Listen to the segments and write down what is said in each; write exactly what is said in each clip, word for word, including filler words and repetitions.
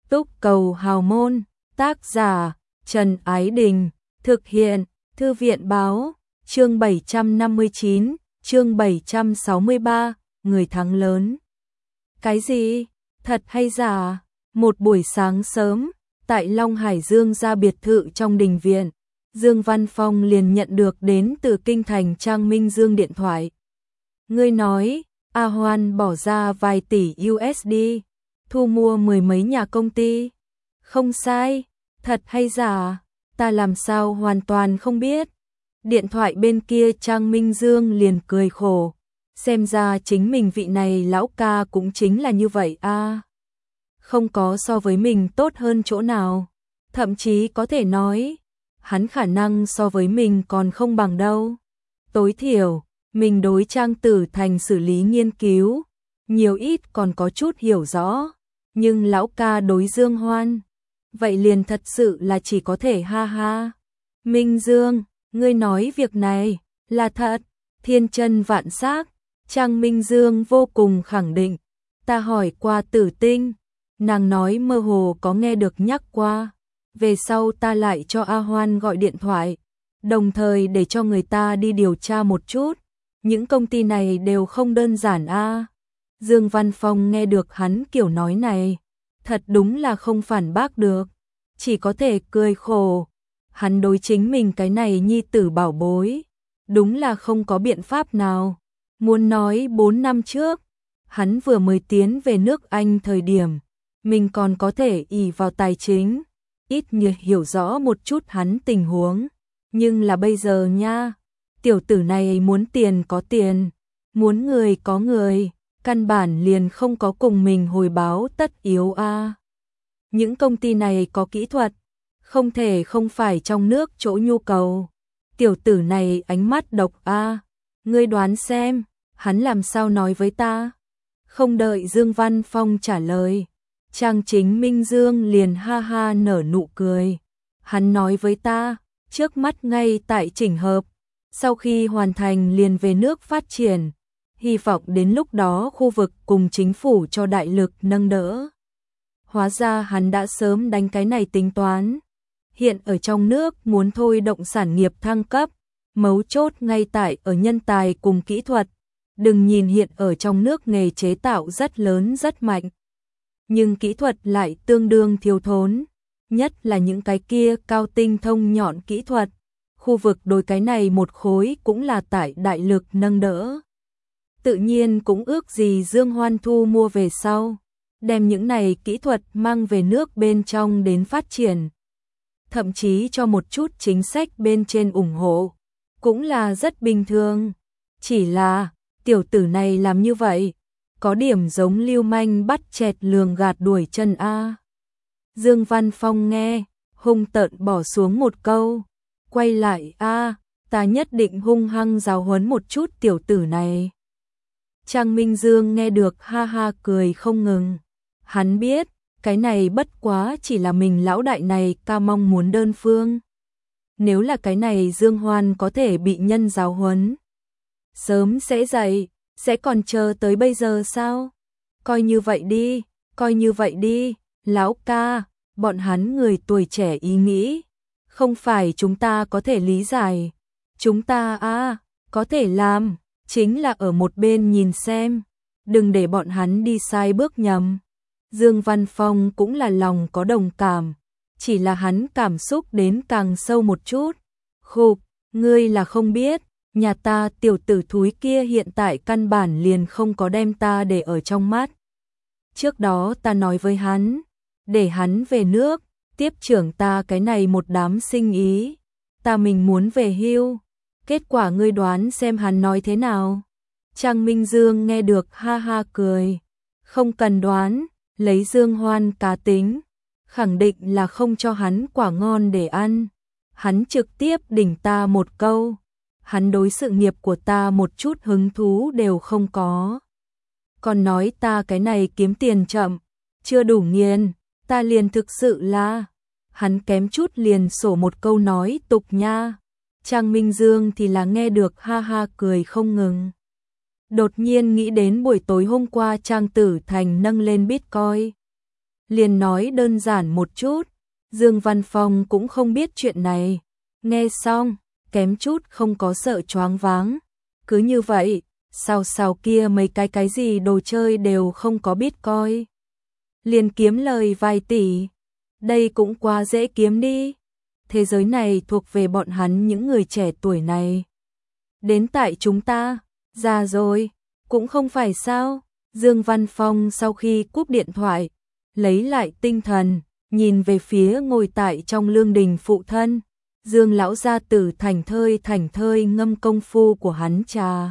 Túc Cầu Hào Môn, tác giả Trần Ái Đình, thực hiện Thư viện Báo, chương bảy trăm năm mươi chín, chương bảy trăm sáu mươi ba, người thắng lớn. Cái gì? Thật hay giả? Một buổi sáng sớm, tại Long Hải Dương gia biệt thự trong đình viện, Dương Văn Phong liền nhận được đến từ kinh thành Trang Minh Dương điện thoại. Ngươi nói, A Hoan bỏ ra vài tỷ u ét đê, thu mua mười mấy nhà công ty. Không sai, thật hay giả? Ta làm sao hoàn toàn không biết. Điện thoại bên kia Trang Minh Dương liền cười khổ. Xem ra chính mình vị này lão ca cũng chính là như vậy a. À, không có so với mình tốt hơn chỗ nào. Thậm chí có thể nói, hắn khả năng so với mình còn không bằng đâu. Tối thiểu, mình đối Trang Tử Thành xử lý nghiên cứu, nhiều ít còn có chút hiểu rõ. Nhưng lão ca đối Dương Hoan, vậy liền thật sự là chỉ có thể ha ha. Minh Dương, ngươi nói việc này là thật, thiên chân vạn xác. Trang Minh Dương vô cùng khẳng định. Ta hỏi qua Tử Tinh, nàng nói mơ hồ có nghe được nhắc qua. Về sau ta lại cho A Hoan gọi điện thoại, đồng thời để cho người ta đi điều tra một chút. Những công ty này đều không đơn giản a. À. Dương Văn Phong nghe được hắn kiểu nói này, thật đúng là không phản bác được, chỉ có thể cười khổ. Hắn đối chính mình cái này nhi tử bảo bối, đúng là không có biện pháp nào. Muốn nói bốn năm trước, hắn vừa mới tiến về nước Anh thời điểm, mình còn có thể ỷ vào tài chính, ít nhiều hiểu rõ một chút hắn tình huống. Nhưng là bây giờ nha, tiểu tử này muốn tiền có tiền, muốn người có người, căn bản liền không có cùng mình hồi báo tất yếu a. À. Những công ty này có kỹ thuật, không thể không phải trong nước chỗ nhu cầu. Tiểu tử này ánh mắt độc a. À. Ngươi đoán xem, hắn làm sao nói với ta? Không đợi Dương Văn Phong trả lời, Trang Chính Minh Dương liền ha ha nở nụ cười. Hắn nói với ta, trước mắt ngay tại chỉnh hợp, sau khi hoàn thành liền về nước phát triển, hy vọng đến lúc đó khu vực cùng chính phủ cho đại lực nâng đỡ. Hóa ra hắn đã sớm đánh cái này tính toán. Hiện ở trong nước muốn thôi động sản nghiệp thăng cấp, mấu chốt ngay tại ở nhân tài cùng kỹ thuật. Đừng nhìn hiện ở trong nước nghề chế tạo rất lớn rất mạnh, nhưng kỹ thuật lại tương đương thiếu thốn, nhất là những cái kia cao tinh thông nhọn kỹ thuật. Khu vực đối cái này một khối cũng là tại đại lực nâng đỡ. Tự nhiên cũng ước gì Dương Hoan thu mua về sau, đem những này kỹ thuật mang về nước bên trong đến phát triển. Thậm chí cho một chút chính sách bên trên ủng hộ, cũng là rất bình thường. Chỉ là, tiểu tử này làm như vậy, có điểm giống lưu manh bắt chẹt lường gạt đuổi chân a. Dương Văn Phong nghe, hung tợn bỏ xuống một câu, quay lại a, ta nhất định hung hăng giáo huấn một chút tiểu tử này. Trang Minh Dương nghe được ha ha cười không ngừng. Hắn biết, cái này bất quá chỉ là mình lão đại này ca mong muốn đơn phương. Nếu là cái này Dương Hoan có thể bị nhân giáo huấn, sớm sẽ dậy, sẽ còn chờ tới bây giờ sao? Coi như vậy đi, coi như vậy đi, lão ca, bọn hắn người tuổi trẻ ý nghĩ, không phải chúng ta có thể lý giải. Chúng ta à, có thể làm, chính là ở một bên nhìn xem, đừng để bọn hắn đi sai bước nhầm. Dương Văn Phong cũng là lòng có đồng cảm, chỉ là hắn cảm xúc đến càng sâu một chút. Khục, ngươi là không biết, nhà ta tiểu tử thúi kia hiện tại căn bản liền không có đem ta để ở trong mắt. Trước đó ta nói với hắn, để hắn về nước, tiếp trưởng ta cái này một đám sinh ý. Ta mình muốn về hưu. Kết quả ngươi đoán xem hắn nói thế nào? Trang Minh Dương nghe được ha ha cười. Không cần đoán, lấy Dương Hoan cá tính, khẳng định là không cho hắn quả ngon để ăn. Hắn trực tiếp đỉnh ta một câu. Hắn đối sự nghiệp của ta một chút hứng thú đều không có. Còn nói ta cái này kiếm tiền chậm, chưa đủ nghiền, ta liền thực sự là... Hắn kém chút liền sổ một câu nói tục nha. Trang Minh Dương thì là nghe được ha ha cười không ngừng. Đột nhiên nghĩ đến buổi tối hôm qua Trang Tử Thành nâng lên Bitcoin. liền nói đơn giản một chút, Dương Văn Phong cũng không biết chuyện này. Nghe xong, kém chút không có sợ choáng váng. Cứ như vậy, sau sau kia mấy cái cái gì đồ chơi đều không có biết coi. Liền kiếm lời vài tỷ. Đây cũng quá dễ kiếm đi. Thế giới này thuộc về bọn hắn những người trẻ tuổi này. Đến tại chúng ta, già rồi, cũng không phải sao. Dương Văn Phong sau khi cúp điện thoại, lấy lại tinh thần, nhìn về phía ngồi tại trong lương đình phụ thân. Dương lão gia tử thành thơi thành thơi ngâm công phu của hắn trà.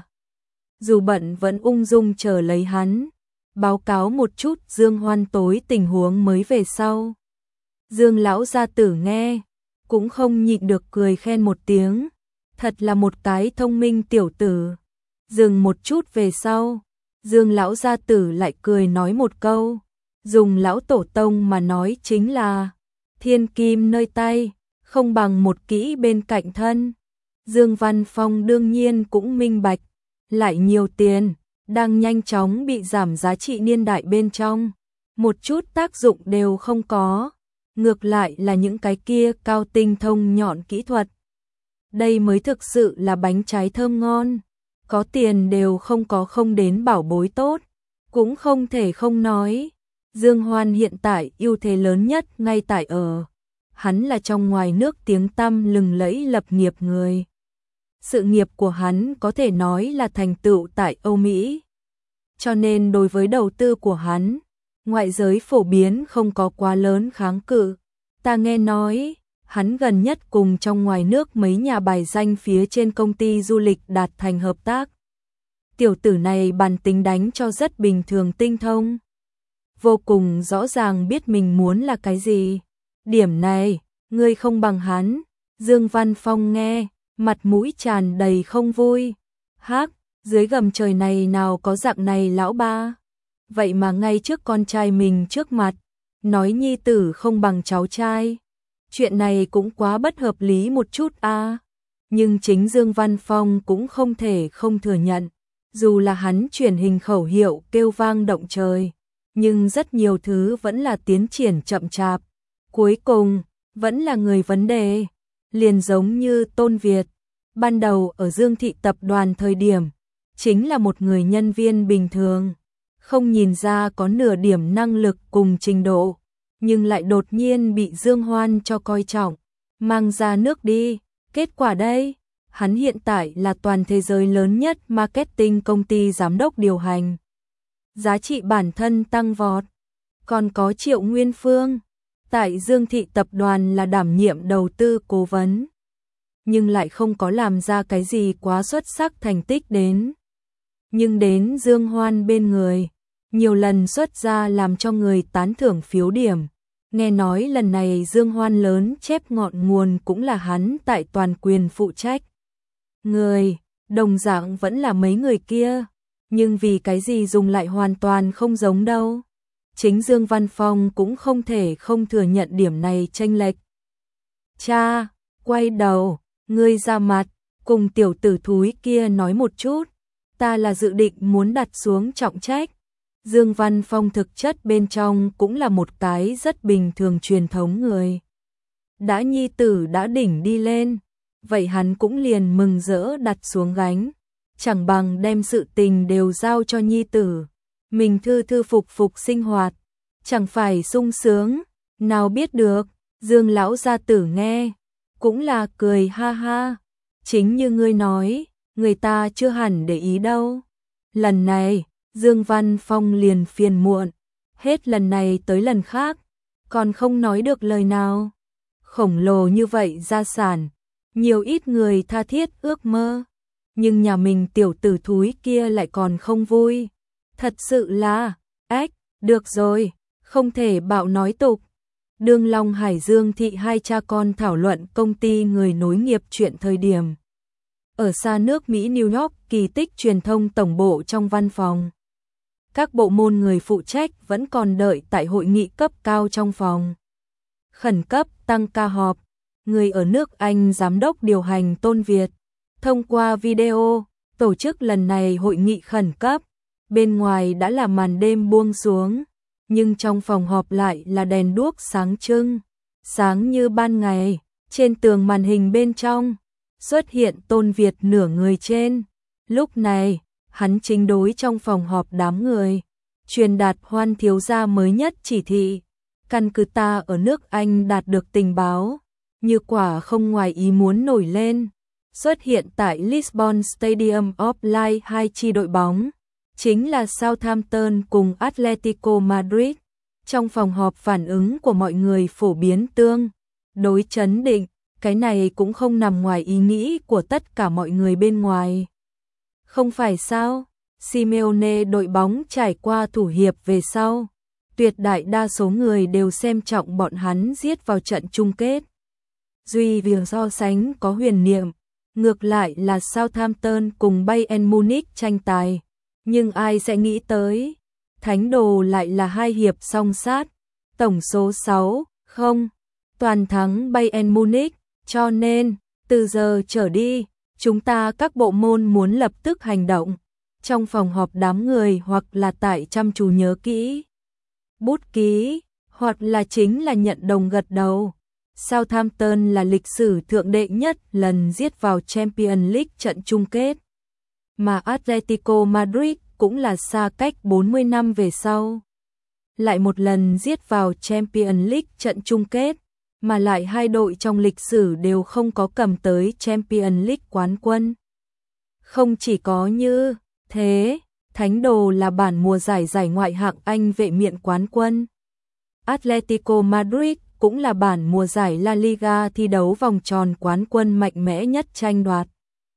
Dù bận vẫn ung dung chờ lấy hắn, báo cáo một chút Dương Hoan tối tình huống mới về sau. Dương lão gia tử nghe, cũng không nhịn được cười khen một tiếng, thật là một cái thông minh tiểu tử. Dừng một chút về sau, Dương lão gia tử lại cười nói một câu, dùng lão tổ tông mà nói chính là thiên kim nơi tay, không bằng một kỹ bên cạnh thân. Dương Văn Phong đương nhiên cũng minh bạch, lại nhiều tiền, đang nhanh chóng bị giảm giá trị niên đại bên trong, một chút tác dụng đều không có, ngược lại là những cái kia cao tinh thông nhọn kỹ thuật. Đây mới thực sự là bánh trái thơm ngon, có tiền đều không có không đến bảo bối tốt, cũng không thể không nói. Dương Hoan hiện tại ưu thế lớn nhất ngay tại ở, hắn là trong ngoài nước tiếng tăm lừng lẫy lập nghiệp người. Sự nghiệp của hắn có thể nói là thành tựu tại Âu Mỹ. Cho nên đối với đầu tư của hắn, ngoại giới phổ biến không có quá lớn kháng cự. Ta nghe nói, hắn gần nhất cùng trong ngoài nước mấy nhà bài danh phía trên công ty du lịch đạt thành hợp tác. Tiểu tử này bản tính đánh cho rất bình thường tinh thông. Vô cùng rõ ràng biết mình muốn là cái gì. Điểm này, ngươi không bằng hắn. Dương Văn Phong nghe, mặt mũi tràn đầy không vui. Hác, dưới gầm trời này nào có dạng này lão ba. Vậy mà ngay trước con trai mình trước mặt, nói nhi tử không bằng cháu trai. Chuyện này cũng quá bất hợp lý một chút a. À. Nhưng chính Dương Văn Phong cũng không thể không thừa nhận. Dù là hắn truyền hình khẩu hiệu kêu vang động trời, nhưng rất nhiều thứ vẫn là tiến triển chậm chạp. Cuối cùng, vẫn là người vấn đề. Liền giống như Tôn Việt, ban đầu ở Dương Thị Tập đoàn thời điểm, chính là một người nhân viên bình thường, không nhìn ra có nửa điểm năng lực cùng trình độ, nhưng lại đột nhiên bị Dương Hoan cho coi trọng, mang ra nước đi. Kết quả đây, hắn hiện tại là toàn thế giới lớn nhất marketing công ty giám đốc điều hành. Giá trị bản thân tăng vọt. Còn có Triệu Nguyên Phương, tại Dương Thị Tập đoàn là đảm nhiệm đầu tư cố vấn, nhưng lại không có làm ra cái gì quá xuất sắc thành tích đến. Nhưng đến Dương Hoan bên người, nhiều lần xuất ra làm cho người tán thưởng phiếu điểm. Nghe nói lần này Dương Hoan lớn chép ngọn nguồn cũng là hắn tại toàn quyền phụ trách. Người, đồng dạng vẫn là mấy người kia, nhưng vì cái gì dùng lại hoàn toàn không giống đâu. Chính Dương Văn Phong cũng không thể không thừa nhận điểm này chênh lệch. Cha, quay đầu, ngươi ra mặt, cùng tiểu tử thúi kia nói một chút, ta là dự định muốn đặt xuống trọng trách. Dương Văn Phong thực chất bên trong cũng là một cái rất bình thường truyền thống người. Đã nhi tử đã đỉnh đi lên, vậy hắn cũng liền mừng rỡ đặt xuống gánh, chẳng bằng đem sự tình đều giao cho nhi tử. Mình thư thư phục phục sinh hoạt, chẳng phải sung sướng, nào biết được. Dương lão gia tử nghe, cũng là cười ha ha, chính như ngươi nói, người ta chưa hẳn để ý đâu. Lần này, Dương Văn Phong liền phiền muộn, hết lần này tới lần khác, còn không nói được lời nào. Khổng lồ như vậy gia sản, nhiều ít người tha thiết ước mơ, nhưng nhà mình tiểu tử thúi kia lại còn không vui. Thật sự là, ách, được rồi, không thể bạo nói tục. Đương Long Hải Dương Thị hai cha con thảo luận công ty người nối nghiệp chuyện thời điểm. Ở xa nước Mỹ New York, Kỳ Tích truyền thông tổng bộ trong văn phòng. Các bộ môn người phụ trách vẫn còn đợi tại hội nghị cấp cao trong phòng. Khẩn cấp tăng ca họp, người ở nước Anh giám đốc điều hành Tôn Việt, thông qua video, tổ chức lần này hội nghị khẩn cấp. Bên ngoài đã là màn đêm buông xuống, nhưng trong phòng họp lại là đèn đuốc sáng trưng, sáng như ban ngày. Trên tường màn hình bên trong xuất hiện Tôn Việt nửa người trên. Lúc này, hắn chính đối trong phòng họp đám người, truyền đạt Hoan thiếu gia mới nhất chỉ thị. Căn cứ ta ở nước Anh đạt được tình báo, như quả không ngoài ý muốn nổi lên, xuất hiện tại Lisbon Stadium of Light hai chi đội bóng, chính là Southampton cùng Atletico Madrid. Trong phòng họp phản ứng của mọi người phổ biến tương đối chấn định, cái này cũng không nằm ngoài ý nghĩ của tất cả mọi người bên ngoài. Không phải sao? Simeone đội bóng trải qua thủ hiệp về sau, tuyệt đại đa số người đều xem trọng bọn hắn giết vào trận chung kết. Duy việc so sánh có huyền niệm, ngược lại là Southampton cùng Bayern Munich tranh tài. Nhưng ai sẽ nghĩ tới, thánh đồ lại là hai hiệp song sát, tổng số sáu không, toàn thắng Bayern Munich, cho nên, từ giờ trở đi, chúng ta các bộ môn muốn lập tức hành động. Trong phòng họp đám người hoặc là tại chăm chú nhớ kỹ, bút ký, hoặc là chính là nhận đồng gật đầu. Southampton là lịch sử thượng đệ nhất lần giết vào Champions League trận chung kết, mà Atletico Madrid cũng là xa cách bốn mươi năm về sau, lại một lần giết vào Champions League trận chung kết, mà lại hai đội trong lịch sử đều không có cầm tới Champions League quán quân. Không chỉ có như thế, thánh đồ là bản mùa giải giải ngoại hạng Anh vệ miện quán quân. Atletico Madrid cũng là bản mùa giải La Liga thi đấu vòng tròn quán quân mạnh mẽ nhất tranh đoạt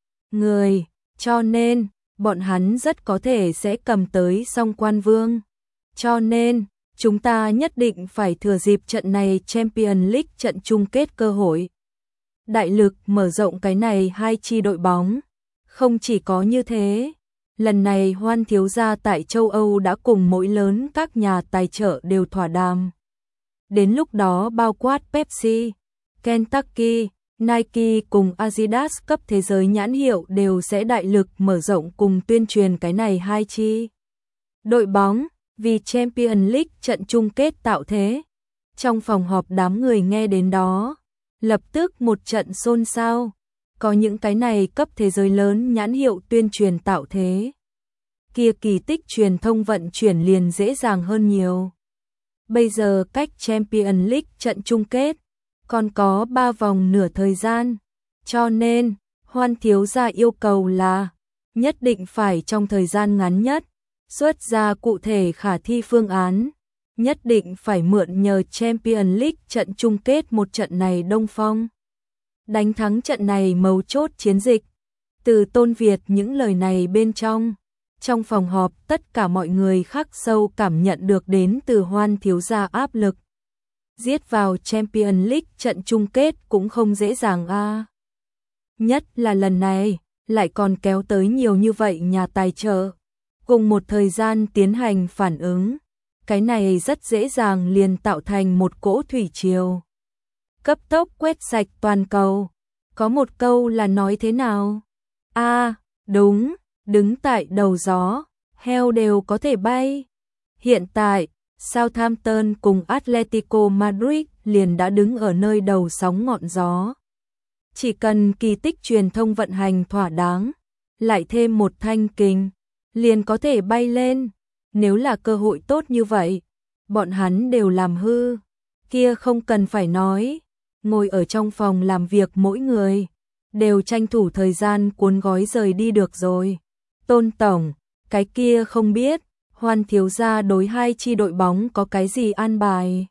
người, cho nên bọn hắn rất có thể sẽ cầm tới song quan vương. Cho nên, chúng ta nhất định phải thừa dịp trận này Champions League trận chung kết cơ hội, đại lực mở rộng cái này hai chi đội bóng. Không chỉ có như thế, lần này Hoan thiếu gia tại châu Âu đã cùng mỗi lớn các nhà tài trợ đều thỏa đàm. Đến lúc đó bao quát Pepsi, Kentucky, Nike cùng Adidas cấp thế giới nhãn hiệu đều sẽ đại lực mở rộng cùng tuyên truyền cái này hai chi đội bóng vì Champions League trận chung kết tạo thế. Trong phòng họp đám người nghe đến đó, lập tức một trận xôn xao. Có những cái này cấp thế giới lớn nhãn hiệu tuyên truyền tạo thế, kia kỳ tích truyền thông vận chuyển liền dễ dàng hơn nhiều. Bây giờ cách Champions League trận chung kết còn có ba vòng nửa thời gian, cho nên Hoan thiếu gia yêu cầu là nhất định phải trong thời gian ngắn nhất xuất ra cụ thể khả thi phương án, nhất định phải mượn nhờ Champions League trận chung kết một trận này đông phong, đánh thắng trận này mấu chốt chiến dịch. Từ Tôn Việt những lời này bên trong, trong phòng họp tất cả mọi người khắc sâu cảm nhận được đến từ Hoan thiếu gia áp lực. Giết vào Champions League trận chung kết cũng không dễ dàng a. À. Nhất là lần này, lại còn kéo tới nhiều như vậy nhà tài trợ, cùng một thời gian tiến hành phản ứng. Cái này rất dễ dàng liền tạo thành một cỗ thủy triều, cấp tốc quét sạch toàn cầu. Có một câu là nói thế nào? A, à, đúng, đứng tại đầu gió, heo đều có thể bay. Hiện tại, Southampton cùng Atletico Madrid liền đã đứng ở nơi đầu sóng ngọn gió. Chỉ cần kỳ tích truyền thông vận hành thỏa đáng, lại thêm một thanh kình, liền có thể bay lên. Nếu là cơ hội tốt như vậy, bọn hắn đều làm hư, kia không cần phải nói. Ngồi ở trong phòng làm việc mỗi người đều tranh thủ thời gian cuốn gói rời đi được rồi. Tôn tổng, cái kia không biết Hoan thiếu gia đối hai chi đội bóng có cái gì an bài?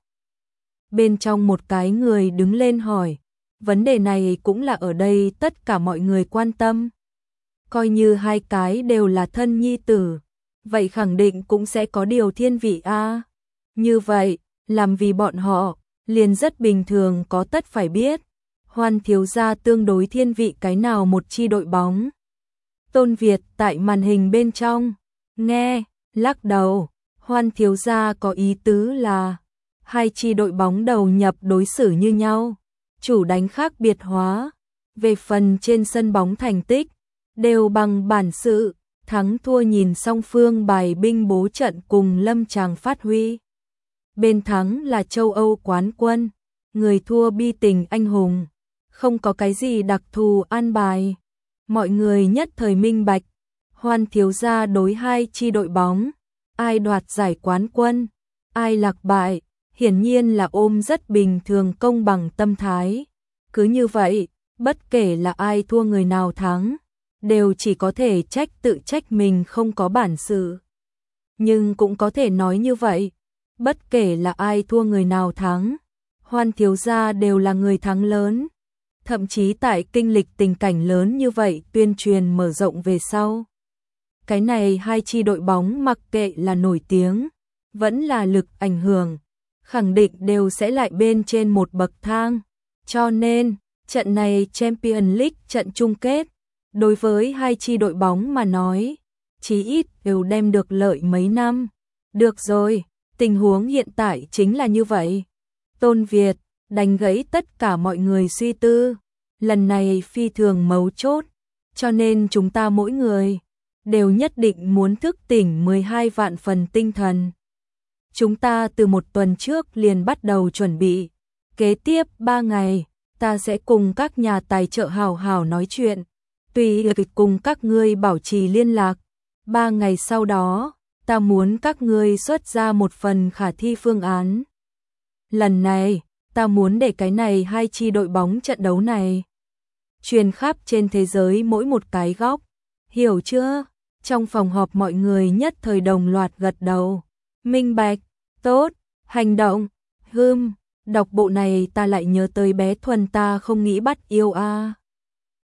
Bên trong một cái người đứng lên hỏi, vấn đề này cũng là ở đây tất cả mọi người quan tâm. Coi như hai cái đều là thân nhi tử, vậy khẳng định cũng sẽ có điều thiên vị a. À. Như vậy, làm vì bọn họ, liền rất bình thường có tất phải biết, Hoan thiếu gia tương đối thiên vị cái nào một chi đội bóng. Tôn Việt tại màn hình bên trong, nghe, lắc đầu, Hoan thiếu gia có ý tứ là hai chi đội bóng đầu nhập đối xử như nhau, chủ đánh khác biệt hóa, về phần trên sân bóng thành tích, đều bằng bản sự, thắng thua nhìn song phương bài binh bố trận cùng lâm tràng phát huy. bên thắng là châu Âu quán quân, người thua bi tình anh hùng, không có cái gì đặc thù an bài. Mọi người nhất thời minh bạch, Hoan thiếu gia đối hai chi đội bóng, ai đoạt giải quán quân, ai lạc bại, hiển nhiên là ôm rất bình thường công bằng tâm thái. Cứ như vậy, bất kể là ai thua người nào thắng, đều chỉ có thể trách tự trách mình không có bản sự. Nhưng cũng có thể nói như vậy, bất kể là ai thua người nào thắng, Hoan thiếu gia đều là người thắng lớn. Thậm chí tại kinh lịch tình cảnh lớn như vậy tuyên truyền mở rộng về sau. Cái này hai chi đội bóng mặc kệ là nổi tiếng, vẫn là lực ảnh hưởng, khẳng định đều sẽ lại bên trên một bậc thang. Cho nên, trận này Champions League trận chung kết, đối với hai chi đội bóng mà nói, chí ít đều đem được lợi mấy năm. Được rồi, tình huống hiện tại chính là như vậy. Tôn Việt đánh gãy tất cả mọi người suy tư. Lần này phi thường mấu chốt, cho nên chúng ta mỗi người đều nhất định muốn thức tỉnh mười hai vạn phần tinh thần. Chúng ta từ một tuần trước liền bắt đầu chuẩn bị. Kế tiếp ba ngày, ta sẽ cùng các nhà tài trợ hào hào nói chuyện. Tùy cùng các ngươi bảo trì liên lạc. Ba ngày sau đó, ta muốn các ngươi xuất ra một phần khả thi phương án. Lần này, ta muốn để cái này hai chi đội bóng trận đấu này truyền khắp trên thế giới mỗi một cái góc. Hiểu chưa? Trong phòng họp mọi người nhất thời đồng loạt gật đầu. Minh bạch, tốt, hành động. Hừm, đọc bộ này ta lại nhớ tới bé Thuần ta không nghĩ bắt yêu a. À.